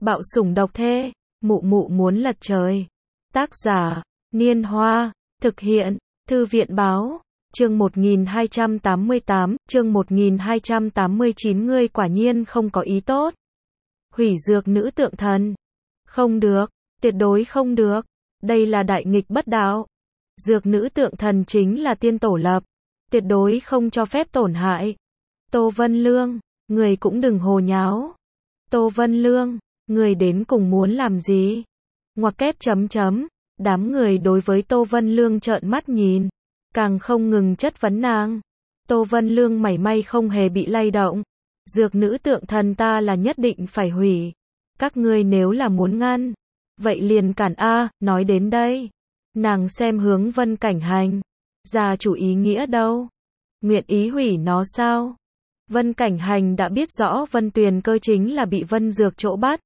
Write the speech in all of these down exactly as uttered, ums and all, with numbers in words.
Bạo sủng độc thê, mụ mụ muốn lật trời. Tác giả, Niên Hoa, thực hiện, Thư viện báo, chương một nghìn hai trăm tám mươi tám, chương một nghìn hai trăm tám mươi chín ngươi quả nhiên không có ý tốt. Hủy dược nữ tượng thần. Không được, tuyệt đối không được, đây là đại nghịch bất đạo. Dược nữ tượng thần chính là tiên tổ lập, tuyệt đối không cho phép tổn hại. Tô Vân Lương, người cũng đừng hồ nháo. Tô Vân Lương, người đến cùng muốn làm gì? Ngoặc kép chấm chấm, đám người đối với Tô Vân Lương trợn mắt nhìn, càng không ngừng chất vấn nàng. Tô Vân Lương mảy may không hề bị lay động. Dược nữ tượng thần ta là nhất định phải hủy. Các ngươi nếu là muốn ngăn, vậy liền cản a, nói đến đây. Nàng xem hướng Vân Cảnh Hành. Gia chủ ý nghĩa đâu? Nguyện ý hủy nó sao? Vân Cảnh Hành đã biết rõ Vân Tuyền Cơ chính là bị Vân Dược chỗ bắt,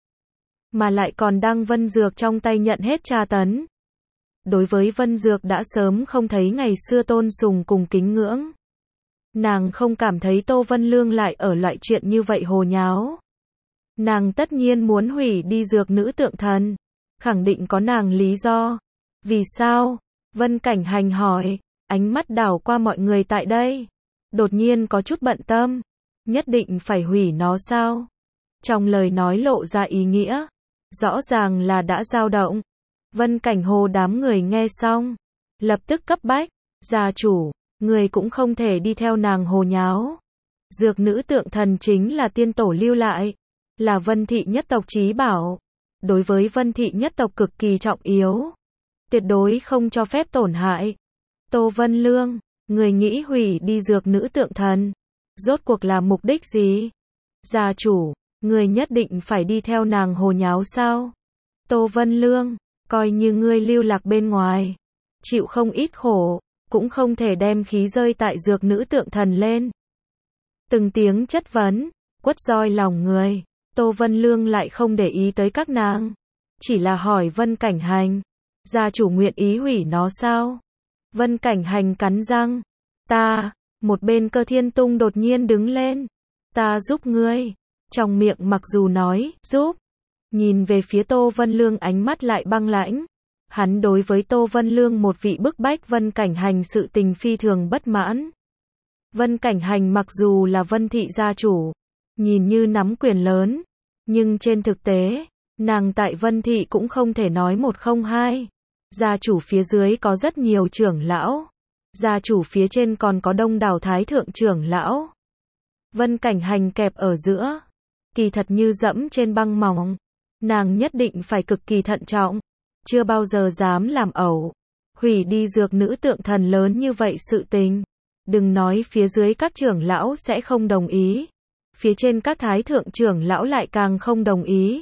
mà lại còn đang Vân Dược trong tay nhận hết tra tấn. Đối với Vân Dược đã sớm không thấy ngày xưa tôn sùng cùng kính ngưỡng. Nàng không cảm thấy Tô Vân Lương lại ở loại chuyện như vậy hồ nháo. Nàng tất nhiên muốn hủy đi dược nữ tượng thần. Khẳng định có nàng lý do. Vì sao? Vân Cảnh Hành hỏi, ánh mắt đảo qua mọi người tại đây. Đột nhiên có chút bận tâm. Nhất định phải hủy nó sao? Trong lời nói lộ ra ý nghĩa. Rõ ràng là đã dao động. Vân Cảnh Hồ đám người nghe xong, lập tức cấp bách. Gia chủ, người cũng không thể đi theo nàng hồ nháo. Dược nữ tượng thần chính là tiên tổ lưu lại, là Vân thị nhất tộc chí bảo. Đối với Vân thị nhất tộc cực kỳ trọng yếu. Tuyệt đối không cho phép tổn hại. Tô Vân Lương, người nghĩ hủy đi dược nữ tượng thần. Rốt cuộc là mục đích gì? Gia chủ, người nhất định phải đi theo nàng hồ nháo sao? Tô Vân Lương, coi như ngươi lưu lạc bên ngoài, chịu không ít khổ, cũng không thể đem khí rơi tại dược nữ tượng thần lên. Từng tiếng chất vấn, quất roi lòng người. Tô Vân Lương lại không để ý tới các nàng, chỉ là hỏi Vân Cảnh Hành, gia chủ nguyện ý hủy nó sao? Vân Cảnh Hành cắn răng, ta, một bên Cơ Thiên Tung đột nhiên đứng lên, ta giúp ngươi. Trong miệng mặc dù nói, giúp, nhìn về phía Tô Vân Lương ánh mắt lại băng lãnh. Hắn đối với Tô Vân Lương một vị bức bách Vân Cảnh Hành sự tình phi thường bất mãn. Vân Cảnh Hành mặc dù là Vân thị gia chủ, nhìn như nắm quyền lớn, nhưng trên thực tế, nàng tại Vân thị cũng không thể nói một không hai. Gia chủ phía dưới có rất nhiều trưởng lão, gia chủ phía trên còn có đông đảo thái thượng trưởng lão. Vân Cảnh Hành kẹp ở giữa, kỳ thật như dẫm trên băng mỏng. Nàng nhất định phải cực kỳ thận trọng, chưa bao giờ dám làm ẩu, hủy đi dược nữ tượng thần lớn như vậy sự tình. Đừng nói phía dưới các trưởng lão sẽ không đồng ý, phía trên các thái thượng trưởng lão lại càng không đồng ý.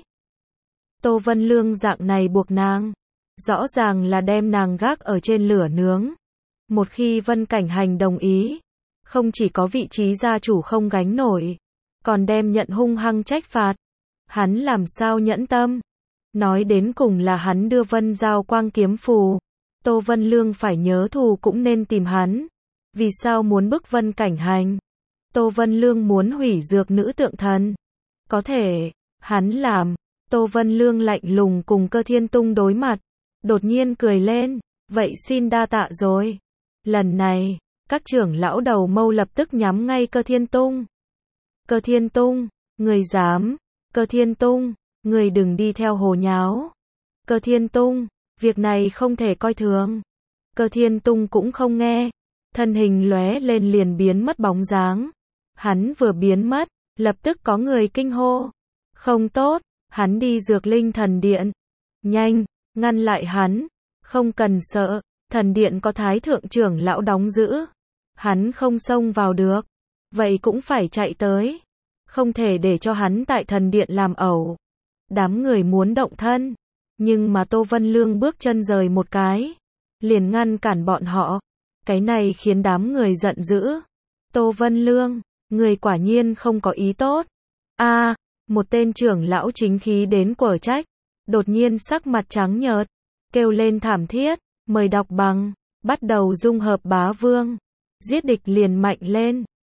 Tô Vân Lương dạng này buộc nàng, rõ ràng là đem nàng gác ở trên lửa nướng. Một khi Vân Cảnh Hành đồng ý, không chỉ có vị trí gia chủ không gánh nổi, còn đem nhận hung hăng trách phạt. Hắn làm sao nhẫn tâm? Nói đến cùng là hắn đưa Vân Giao Quang kiếm phù. Tô Vân Lương phải nhớ thù cũng nên tìm hắn. Vì sao muốn bức Vân Cảnh Hành? Tô Vân Lương muốn hủy dược nữ tượng thần. Có thể, hắn làm. Tô Vân Lương lạnh lùng cùng Cơ Thiên Tung đối mặt. Đột nhiên cười lên. Vậy xin đa tạ rồi. Lần này, các trưởng lão đầu mâu lập tức nhắm ngay Cơ Thiên Tung. Cơ Thiên Tung, người dám. Cơ Thiên Tung, người đừng đi theo hồ nháo. Cơ Thiên Tung, việc này không thể coi thường. Cơ Thiên Tung cũng không nghe, thân hình lóe lên liền biến mất bóng dáng. Hắn vừa biến mất, lập tức có người kinh hô. Không tốt, hắn đi dược linh thần điện. Nhanh, ngăn lại hắn, không cần sợ, thần điện có thái thượng trưởng lão đóng giữ. Hắn không xông vào được, vậy cũng phải chạy tới. Không thể để cho hắn tại thần điện làm ẩu. Đám người muốn động thân, nhưng mà Tô Vân Lương bước chân rời một cái, liền ngăn cản bọn họ. Cái này khiến đám người giận dữ. Tô Vân Lương, người quả nhiên không có ý tốt. A, à, một tên trưởng lão chính khí đến quở trách, đột nhiên sắc mặt trắng nhợt, kêu lên thảm thiết, mời đọc bằng, bắt đầu dung hợp bá vương. Giết địch liền mạnh lên.